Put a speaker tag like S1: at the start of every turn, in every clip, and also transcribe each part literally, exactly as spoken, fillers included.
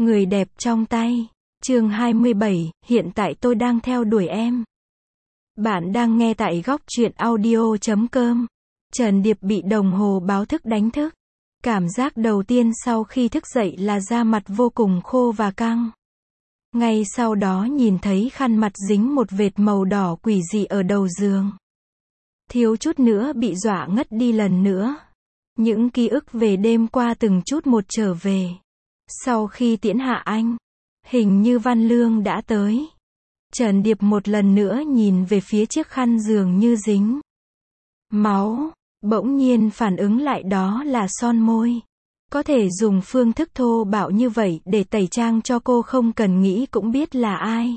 S1: Người đẹp trong tay. Chương hai mươi bảy, hiện tại tôi đang theo đuổi em. Bạn đang nghe tại góc truyện audio chấm com. Trần Điệp bị đồng hồ báo thức đánh thức. Cảm giác đầu tiên sau khi thức dậy là da mặt vô cùng khô và căng. Ngay sau đó nhìn thấy khăn mặt dính một vệt màu đỏ quỷ dị ở đầu giường. Thiếu chút nữa bị dọa ngất đi lần nữa. Những ký ức về đêm qua từng chút một trở về. Sau khi tiễn hạ anh, hình như Văn Lương đã tới. Trần Điệp một lần nữa nhìn về phía chiếc khăn giường như dính máu, bỗng nhiên phản ứng lại đó là son môi. Có thể dùng phương thức thô bạo như vậy để tẩy trang cho cô không cần nghĩ cũng biết là ai.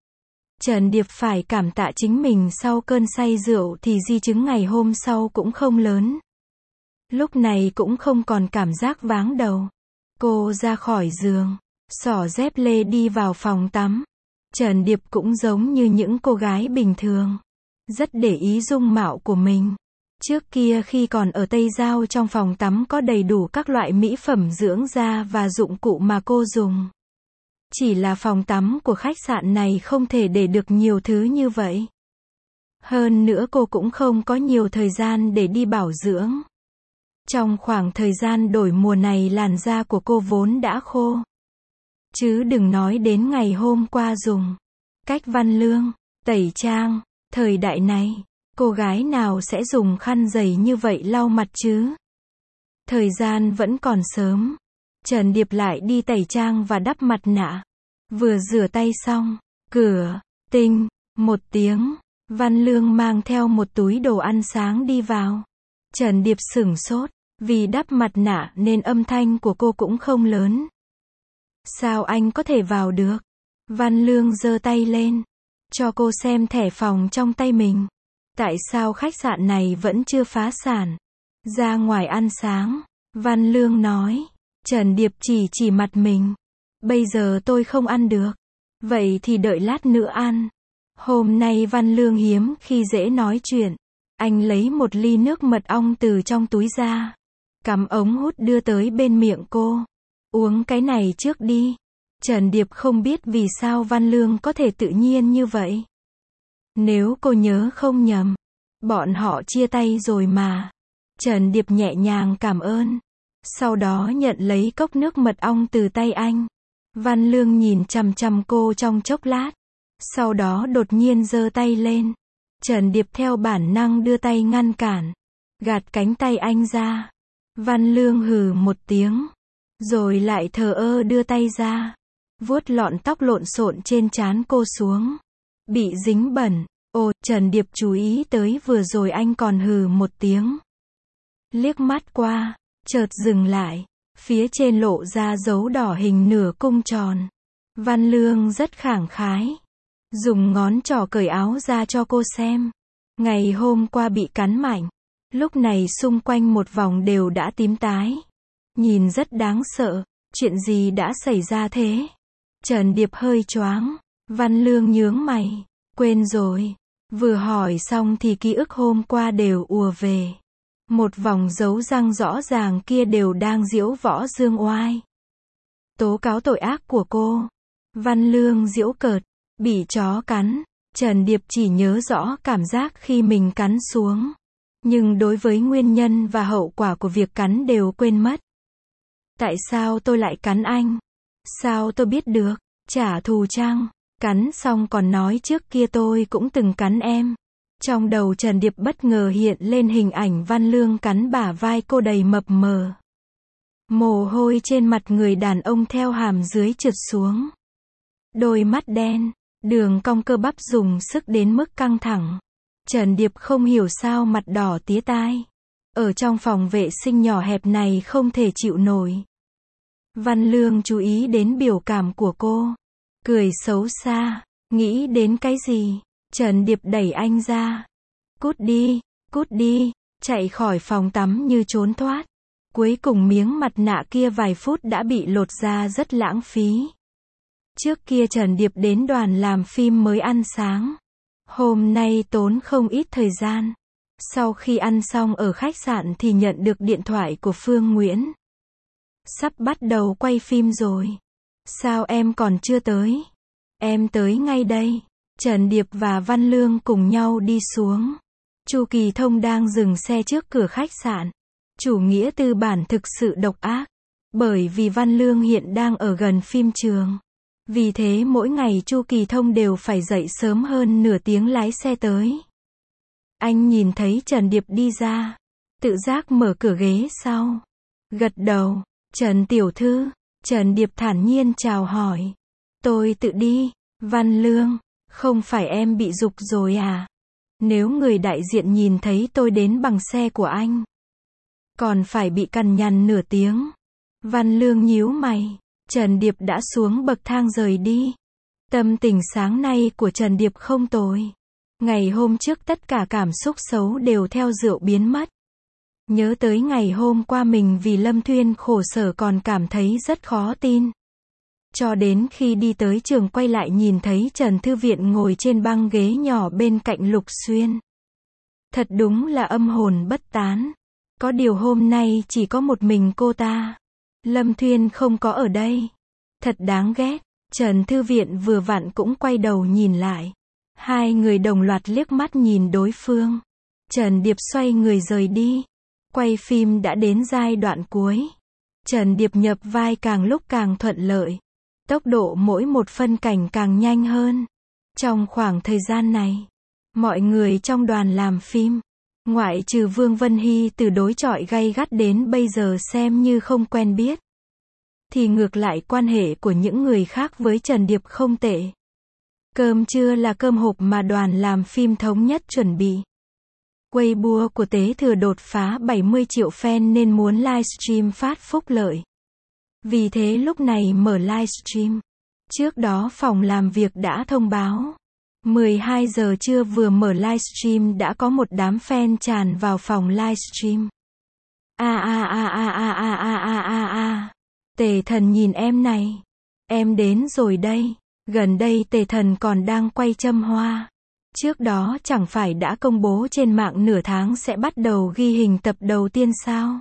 S1: Trần Điệp phải cảm tạ chính mình sau cơn say rượu thì di chứng ngày hôm sau cũng không lớn. Lúc này cũng không còn cảm giác váng đầu. Cô ra khỏi giường, xỏ dép lê đi vào phòng tắm. Trần Điệp cũng giống như những cô gái bình thường, rất để ý dung mạo của mình. Trước kia khi còn ở Tây Giao trong phòng tắm có đầy đủ các loại mỹ phẩm dưỡng da và dụng cụ mà cô dùng. Chỉ là phòng tắm của khách sạn này không thể để được nhiều thứ như vậy. Hơn nữa cô cũng không có nhiều thời gian để đi bảo dưỡng. Trong khoảng thời gian đổi mùa này làn da của cô vốn đã khô. Chứ đừng nói đến ngày hôm qua dùng cách Văn Lương tẩy trang. Thời đại này, cô gái nào sẽ dùng khăn dày như vậy lau mặt chứ? Thời gian vẫn còn sớm. Trần Điệp lại đi tẩy trang và đắp mặt nạ. Vừa rửa tay xong, cửa, tinh, một tiếng, Văn Lương mang theo một túi đồ ăn sáng đi vào. Trần Điệp sửng sốt, vì đắp mặt nạ nên âm thanh của cô cũng không lớn. Sao anh có thể vào được? Văn Lương giơ tay lên, cho cô xem thẻ phòng trong tay mình. Tại sao khách sạn này vẫn chưa phá sản? Ra ngoài ăn sáng, Văn Lương nói. Trần Điệp chỉ chỉ mặt mình. Bây giờ tôi không ăn được. Vậy thì đợi lát nữa ăn. Hôm nay Văn Lương hiếm khi dễ nói chuyện. Anh lấy một ly nước mật ong từ trong túi ra, cắm ống hút đưa tới bên miệng cô. Uống cái này trước đi. Trần Điệp không biết vì sao Văn Lương có thể tự nhiên như vậy. Nếu cô nhớ không nhầm, bọn họ chia tay rồi mà. Trần Điệp nhẹ nhàng cảm ơn. Sau đó nhận lấy cốc nước mật ong từ tay anh. Văn Lương nhìn chằm chằm cô trong chốc lát. Sau đó đột nhiên giơ tay lên. Trần Điệp theo bản năng đưa tay ngăn cản. Gạt cánh tay anh ra. Văn Lương hừ một tiếng. Rồi lại thờ ơ đưa tay ra. Vuốt lọn tóc lộn xộn trên trán cô xuống. Bị dính bẩn. Ồ, Trần Điệp chú ý tới vừa rồi anh còn hừ một tiếng. Liếc mắt qua, chợt dừng lại. Phía trên lộ ra dấu đỏ hình nửa cung tròn. Văn Lương rất khẳng khái. Dùng ngón trỏ cởi áo ra cho cô xem. Ngày hôm qua bị cắn mạnh. Lúc này xung quanh một vòng đều đã tím tái. Nhìn rất đáng sợ. Chuyện gì đã xảy ra thế? Trần Điệp hơi choáng. Văn Lương nhướng mày. Quên rồi. Vừa hỏi xong thì ký ức hôm qua đều ùa về. Một vòng dấu răng rõ ràng kia đều đang giễu võ dương oai. Tố cáo tội ác của cô. Văn Lương giễu cợt. Bị chó cắn. Trần Điệp chỉ nhớ rõ cảm giác khi mình cắn xuống. Nhưng đối với nguyên nhân và hậu quả của việc cắn đều quên mất. Tại sao tôi lại cắn anh? Sao tôi biết được? Trả thù chăng? Cắn xong còn nói trước kia tôi cũng từng cắn em. Trong đầu Trần Điệp bất ngờ hiện lên hình ảnh Văn Lương cắn bả vai cô đầy mập mờ. Mồ hôi trên mặt người đàn ông theo hàm dưới trượt xuống. Đôi mắt đen, đường cong cơ bắp dùng sức đến mức căng thẳng. Trần Điệp không hiểu sao mặt đỏ tía tai. Ở trong phòng vệ sinh nhỏ hẹp này không thể chịu nổi. Văn Lương chú ý đến biểu cảm của cô. Cười xấu xa. Nghĩ đến cái gì? Trần Điệp đẩy anh ra. Cút đi, cút đi. Chạy khỏi phòng tắm như trốn thoát. Cuối cùng miếng mặt nạ kia vài phút đã bị lột ra rất lãng phí. Trước kia Trần Điệp đến đoàn làm phim mới ăn sáng. Hôm nay tốn không ít thời gian. Sau khi ăn xong ở khách sạn thì nhận được điện thoại của Phương Nguyễn. Sắp bắt đầu quay phim rồi. Sao em còn chưa tới? Em tới ngay đây. Trần Điệp và Văn Lương cùng nhau đi xuống. Chu Kỳ Thông đang dừng xe trước cửa khách sạn. Chủ nghĩa tư bản thực sự độc ác. Bởi vì Văn Lương hiện đang ở gần phim trường. Vì thế mỗi ngày Chu Kỳ Thông đều phải dậy sớm hơn nửa tiếng lái xe tới. Anh nhìn thấy Trần Điệp đi ra. Tự giác mở cửa ghế sau. Gật đầu. Trần tiểu thư. Trần Điệp thản nhiên chào hỏi. Tôi tự đi. Văn Lương. Không phải em bị giục rồi à? Nếu người đại diện nhìn thấy tôi đến bằng xe của anh. Còn phải bị cằn nhằn nửa tiếng. Văn Lương nhíu mày. Trần Điệp đã xuống bậc thang rời đi. Tâm tình sáng nay của Trần Điệp không tồi. Ngày hôm trước tất cả cảm xúc xấu đều theo rượu biến mất. Nhớ tới ngày hôm qua mình vì Lâm Thuyên khổ sở còn cảm thấy rất khó tin. Cho đến khi đi tới trường quay lại nhìn thấy Trần Thư Viện ngồi trên băng ghế nhỏ bên cạnh Lục Xuyên. Thật đúng là âm hồn bất tán. Có điều hôm nay chỉ có một mình cô ta. Lâm Thuyên không có ở đây. Thật đáng ghét. Trần Thư Viện vừa vặn cũng quay đầu nhìn lại. Hai người đồng loạt liếc mắt nhìn đối phương. Trần Điệp xoay người rời đi. Quay phim đã đến giai đoạn cuối. Trần Điệp nhập vai càng lúc càng thuận lợi. Tốc độ mỗi một phân cảnh càng nhanh hơn. Trong khoảng thời gian này, mọi người trong đoàn làm phim, ngoại trừ Vương Vân Hy từ đối chọi gay gắt đến bây giờ xem như không quen biết, thì ngược lại quan hệ của những người khác với Trần Điệp không tệ. Cơm trưa là cơm hộp mà đoàn làm phim thống nhất chuẩn bị. Weibo của Tế Thừa đột phá bảy mươi triệu fan nên muốn livestream phát phúc lợi. Vì thế lúc này mở livestream. Trước đó phòng làm việc đã thông báo. mười hai giờ trưa vừa mở livestream đã có một đám fan tràn vào phòng livestream. A a a a a a a a a a. Tề Thần nhìn em này. Em đến rồi đây. Gần đây Tề Thần còn đang quay châm hoa. Trước đó chẳng phải đã công bố trên mạng nửa tháng sẽ bắt đầu ghi hình tập đầu tiên sao?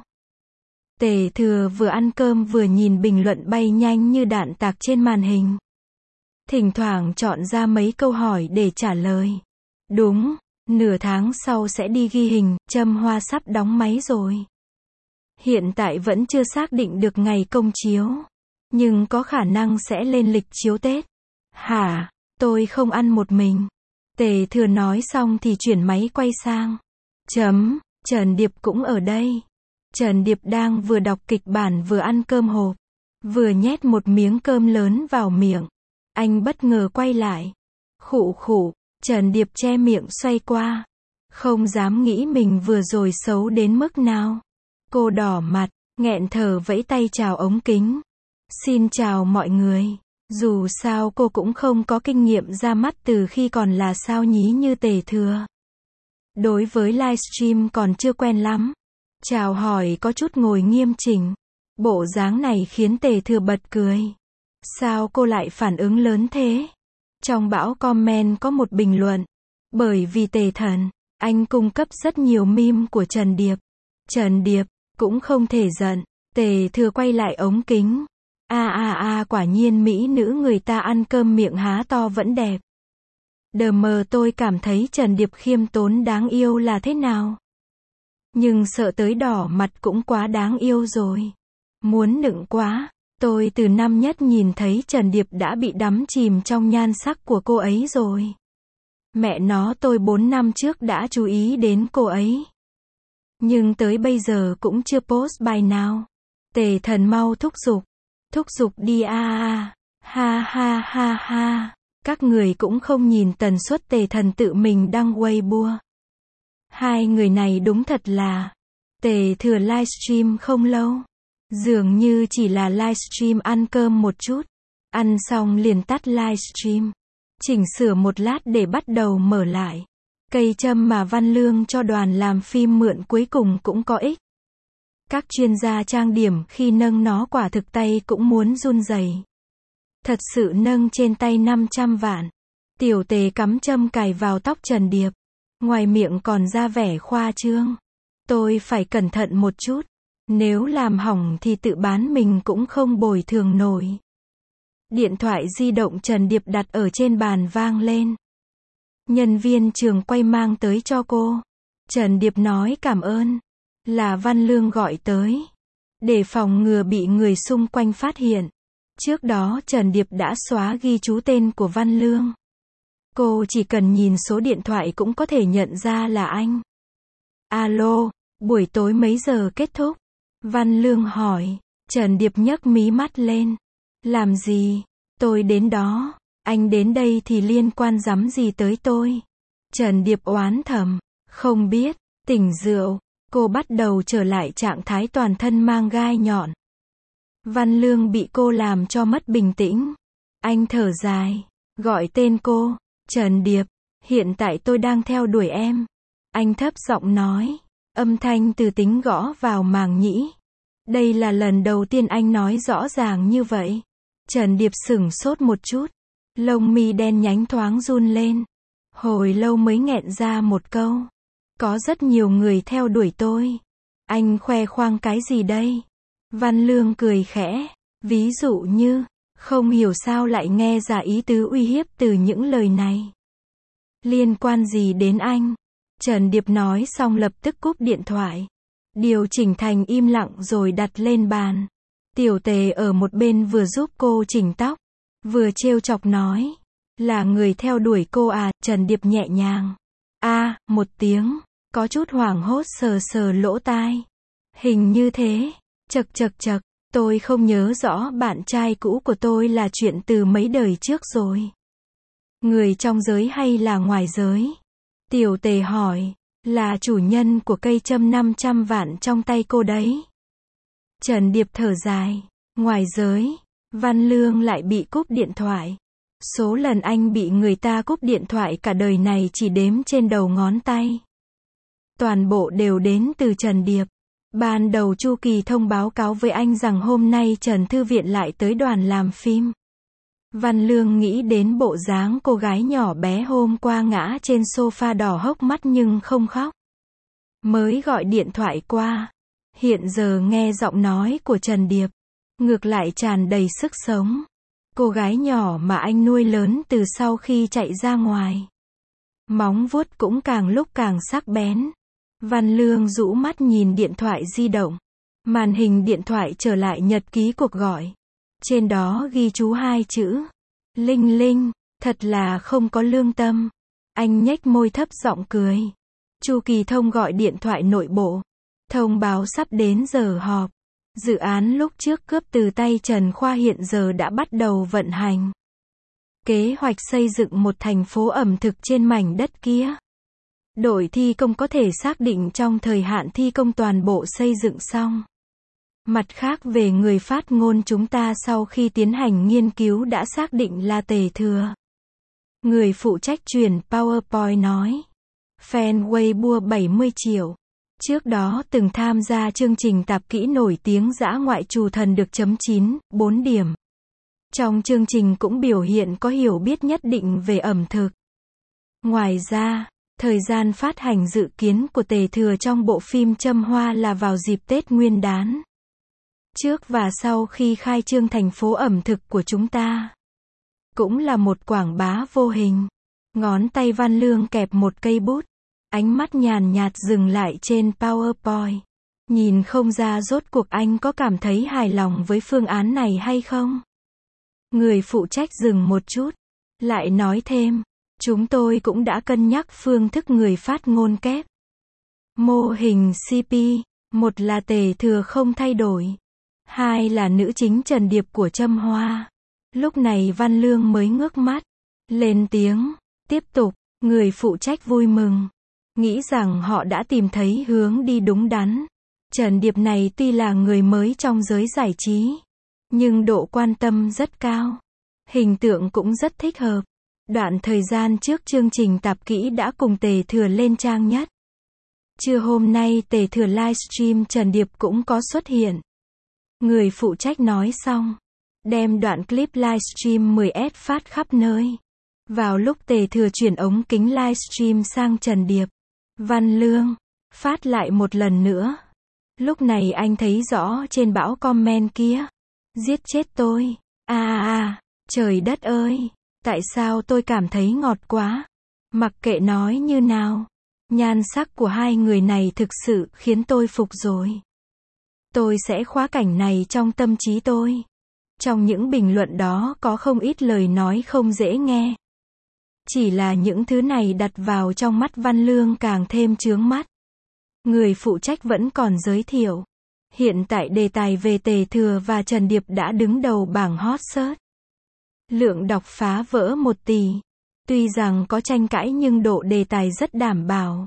S1: Tề Thừa vừa ăn cơm vừa nhìn bình luận bay nhanh như đạn tạc trên màn hình. Thỉnh thoảng chọn ra mấy câu hỏi để trả lời. Đúng, nửa tháng sau sẽ đi ghi hình, châm hoa sắp đóng máy rồi. Hiện tại vẫn chưa xác định được ngày công chiếu. Nhưng có khả năng sẽ lên lịch chiếu Tết. Hả, tôi không ăn một mình. Tề Thừa nói xong thì chuyển máy quay sang. Chấm, Trần Điệp cũng ở đây. Trần Điệp đang vừa đọc kịch bản vừa ăn cơm hộp. Vừa nhét một miếng cơm lớn vào miệng. Anh bất ngờ quay lại. Khụ khụ, Trần Điệp che miệng xoay qua. Không dám nghĩ mình vừa rồi xấu đến mức nào. Cô đỏ mặt, nghẹn thở vẫy tay chào ống kính. Xin chào mọi người. Dù sao cô cũng không có kinh nghiệm ra mắt từ khi còn là sao nhí như Tề Thừa. Đối với livestream còn chưa quen lắm. Chào hỏi có chút ngồi nghiêm chỉnh. Bộ dáng này khiến Tề Thừa bật cười. Sao cô lại phản ứng lớn thế? Trong bão comment có một bình luận. Bởi vì Tề Thần, anh cung cấp rất nhiều meme của Trần Điệp. Trần Điệp, cũng không thể giận. Tề Thừa quay lại ống kính. A a a quả nhiên mỹ nữ người ta ăn cơm miệng há to vẫn đẹp. Đờ mờ tôi cảm thấy Trần Điệp khiêm tốn đáng yêu là thế nào? Nhưng sợ tới đỏ mặt cũng quá đáng yêu rồi. Muốn nựng quá. Tôi từ năm nhất nhìn thấy Trần Điệp đã bị đắm chìm trong nhan sắc của cô ấy rồi. Mẹ nó tôi bốn năm trước đã chú ý đến cô ấy. Nhưng tới bây giờ cũng chưa post bài nào. Tề Thần mau thúc giục. Thúc giục đi a a. Ha ha ha ha. Các người cũng không nhìn tần suất Tề Thần tự mình đăng Weibo. Hai người này đúng thật là. Tề Thừa livestream không lâu. Dường như chỉ là livestream ăn cơm một chút. Ăn xong liền tắt livestream. Chỉnh sửa một lát để bắt đầu mở lại. Cây châm mà Văn Lương cho đoàn làm phim mượn cuối cùng cũng có ích. Các chuyên gia trang điểm khi nâng nó quả thực tay cũng muốn run rẩy. Thật sự nâng trên tay năm trăm vạn. Tiểu Tề cắm châm cài vào tóc Trần Điệp. Ngoài miệng còn ra vẻ khoa trương. Tôi phải cẩn thận một chút. Nếu làm hỏng thì tự bán mình cũng không bồi thường nổi. Điện thoại di động Trần Điệp đặt ở trên bàn vang lên. Nhân viên trường quay mang tới cho cô. Trần Điệp nói cảm ơn. Là Văn Lương gọi tới. Để phòng ngừa bị người xung quanh phát hiện. Trước đó Trần Điệp đã xóa ghi chú tên của Văn Lương. Cô chỉ cần nhìn số điện thoại cũng có thể nhận ra là anh. Alo, buổi tối mấy giờ kết thúc? Văn Lương hỏi. Trần Điệp nhấc mí mắt lên. Làm gì? Tôi đến đó. Anh đến đây thì liên quan rắm gì tới tôi? Trần Điệp oán thầm. Không biết. Tỉnh rượu. Cô bắt đầu trở lại trạng thái toàn thân mang gai nhọn. Văn Lương bị cô làm cho mất bình tĩnh. Anh thở dài. Gọi tên cô. Trần Điệp. Hiện tại tôi đang theo đuổi em. Anh thấp giọng nói. Âm thanh từ tính gõ vào màng nhĩ. Đây là lần đầu tiên anh nói rõ ràng như vậy. Trần Điệp sửng sốt một chút. Lông mi đen nhánh thoáng run lên. Hồi lâu mới nghẹn ra một câu. Có rất nhiều người theo đuổi tôi. Anh khoe khoang cái gì đây? Văn Lương cười khẽ. Ví dụ như, không hiểu sao lại nghe ra ý tứ uy hiếp từ những lời này. Liên quan gì đến anh? Trần Điệp nói xong lập tức cúp điện thoại. Điều chỉnh thành im lặng rồi đặt lên bàn. Tiểu Tề ở một bên vừa giúp cô chỉnh tóc, vừa trêu chọc nói. Là người theo đuổi cô à? Trần Điệp nhẹ nhàng. A, à, một tiếng. Có chút hoảng hốt sờ sờ lỗ tai. Hình như thế. Chật chật chật. Tôi không nhớ rõ bạn trai cũ của tôi là chuyện từ mấy đời trước rồi. Người trong giới hay là ngoài giới? Tiểu Tề hỏi. Là chủ nhân của cây châm năm trăm vạn trong tay cô đấy. Trần Điệp thở dài. Ngoài giới. Văn Lương lại bị cúp điện thoại. Số lần anh bị người ta cúp điện thoại cả đời này chỉ đếm trên đầu ngón tay. Toàn bộ đều đến từ Trần Điệp. Ban đầu Chu Kỳ thông báo cáo với anh rằng hôm nay Trần Thư Viện lại tới đoàn làm phim. Văn Lương nghĩ đến bộ dáng cô gái nhỏ bé hôm qua ngã trên sofa đỏ hốc mắt nhưng không khóc. Mới gọi điện thoại qua. Hiện giờ nghe giọng nói của Trần Điệp. Ngược lại tràn đầy sức sống. Cô gái nhỏ mà anh nuôi lớn từ sau khi chạy ra ngoài. Móng vuốt cũng càng lúc càng sắc bén. Văn Lương rũ mắt nhìn điện thoại di động. Màn hình điện thoại trở lại nhật ký cuộc gọi. Trên đó ghi chú hai chữ. Linh Linh, thật là không có lương tâm. Anh nhếch môi thấp giọng cười. Chu Kỳ Thông gọi điện thoại nội bộ. Thông báo sắp đến giờ họp. Dự án lúc trước cướp từ tay Trần Khoa hiện giờ đã bắt đầu vận hành. Kế hoạch xây dựng một thành phố ẩm thực trên mảnh đất kia. Đội thi công có thể xác định trong thời hạn thi công toàn bộ xây dựng xong. Mặt khác về người phát ngôn chúng ta sau khi tiến hành nghiên cứu đã xác định là Tề Thừa. Người phụ trách truyền PowerPoint nói. Fan Weibo bảy mươi triệu. Trước đó từng tham gia chương trình tạp kỹ nổi tiếng Dã Ngoại Trù Thần được chấm chín, bốn điểm. Trong chương trình cũng biểu hiện có hiểu biết nhất định về ẩm thực. Ngoài ra, thời gian phát hành dự kiến của Tề Thừa trong bộ phim Châm Hoa là vào dịp Tết Nguyên đán. Trước và sau khi khai trương thành phố ẩm thực của chúng ta. Cũng là một quảng bá vô hình. Ngón tay Văn Lương kẹp một cây bút. Ánh mắt nhàn nhạt dừng lại trên PowerPoint. Nhìn không ra rốt cuộc anh có cảm thấy hài lòng với phương án này hay không? Người phụ trách dừng một chút. Lại nói thêm. Chúng tôi cũng đã cân nhắc phương thức người phát ngôn kép. Mô hình xê pê. Một là Tề Thừa không thay đổi. Hai là nữ chính Trần Điệp của Châm Hoa. Lúc này Văn Lương mới ngước mắt. Lên tiếng. Tiếp tục. Người phụ trách vui mừng. Nghĩ rằng họ đã tìm thấy hướng đi đúng đắn. Trần Điệp này tuy là người mới trong giới giải trí. Nhưng độ quan tâm rất cao. Hình tượng cũng rất thích hợp. Đoạn thời gian trước chương trình tạp kỹ đã cùng Tề Thừa lên trang nhất. Trưa hôm nay Tề Thừa livestream Trần Điệp cũng có xuất hiện. Người phụ trách nói xong. Đem đoạn clip livestream mười S phát khắp nơi. Vào lúc Tề Thừa chuyển ống kính livestream sang Trần Điệp. Văn Lương. Phát lại một lần nữa. Lúc này anh thấy rõ trên bão comment kia. Giết chết tôi. À à à. Trời đất ơi, tại sao tôi cảm thấy ngọt quá? Mặc kệ nói như nào, nhan sắc của hai người này thực sự khiến tôi phục rồi. Tôi sẽ khóa cảnh này trong tâm trí tôi. Trong những bình luận đó có không ít lời nói không dễ nghe. Chỉ là những thứ này đặt vào trong mắt Văn Lương càng thêm chướng mắt. Người phụ trách vẫn còn giới thiệu. Hiện tại đề tài về Tề Thừa và Trần Điệp đã đứng đầu bảng hot search. Lượng đọc phá vỡ một tỷ. Tuy rằng có tranh cãi nhưng độ đề tài rất đảm bảo.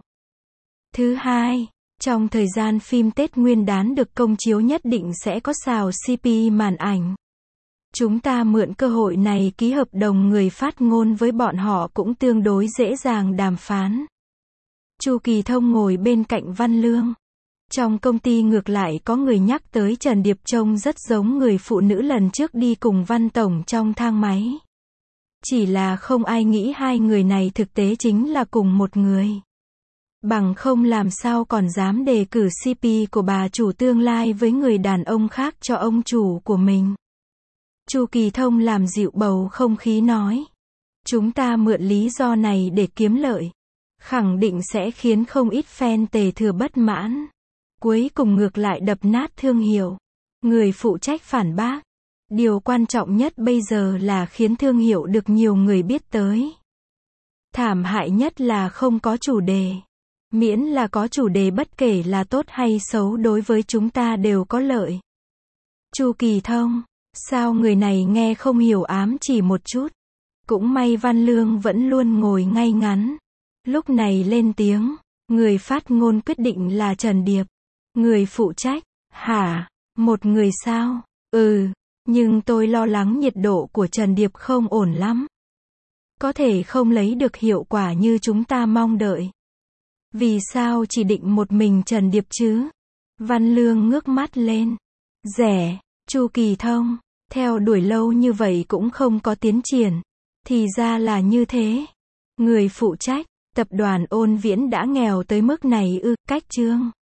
S1: Thứ hai, trong thời gian phim Tết Nguyên đán được công chiếu nhất định sẽ có xào xê pê màn ảnh. Chúng ta mượn cơ hội này ký hợp đồng người phát ngôn với bọn họ cũng tương đối dễ dàng đàm phán. Chu Kỳ Thông ngồi bên cạnh Văn Lương. Trong công ty ngược lại có người nhắc tới Trần Điệp trông rất giống người phụ nữ lần trước đi cùng Văn Tổng trong thang máy. Chỉ là không ai nghĩ hai người này thực tế chính là cùng một người. Bằng không làm sao còn dám đề cử xê pê của bà chủ tương lai với người đàn ông khác cho ông chủ của mình. Chu Kỳ Thông làm dịu bầu không khí nói. Chúng ta mượn lý do này để kiếm lợi. Khẳng định sẽ khiến không ít fan Tề Thừa bất mãn. Cuối cùng ngược lại đập nát thương hiệu. Người phụ trách phản bác. Điều quan trọng nhất bây giờ là khiến thương hiệu được nhiều người biết tới. Thảm hại nhất là không có chủ đề. Miễn là có chủ đề bất kể là tốt hay xấu đối với chúng ta đều có lợi. Chu Kỳ Thông, sao người này nghe không hiểu ám chỉ một chút. Cũng may Văn Lương vẫn luôn ngồi ngay ngắn. Lúc này lên tiếng, người phát ngôn quyết định là Trần Điệp. Người phụ trách, hả, một người sao? Ừ, nhưng tôi lo lắng nhiệt độ của Trần Điệp không ổn lắm. Có thể không lấy được hiệu quả như chúng ta mong đợi. Vì sao chỉ định một mình Trần Điệp chứ? Văn Lương ngước mắt lên. Rẻ, Chu Kỳ Thông, theo đuổi lâu như vậy cũng không có tiến triển. Thì ra là như thế. Người phụ trách, tập đoàn Ôn Viễn đã nghèo tới mức này ư, cách chương.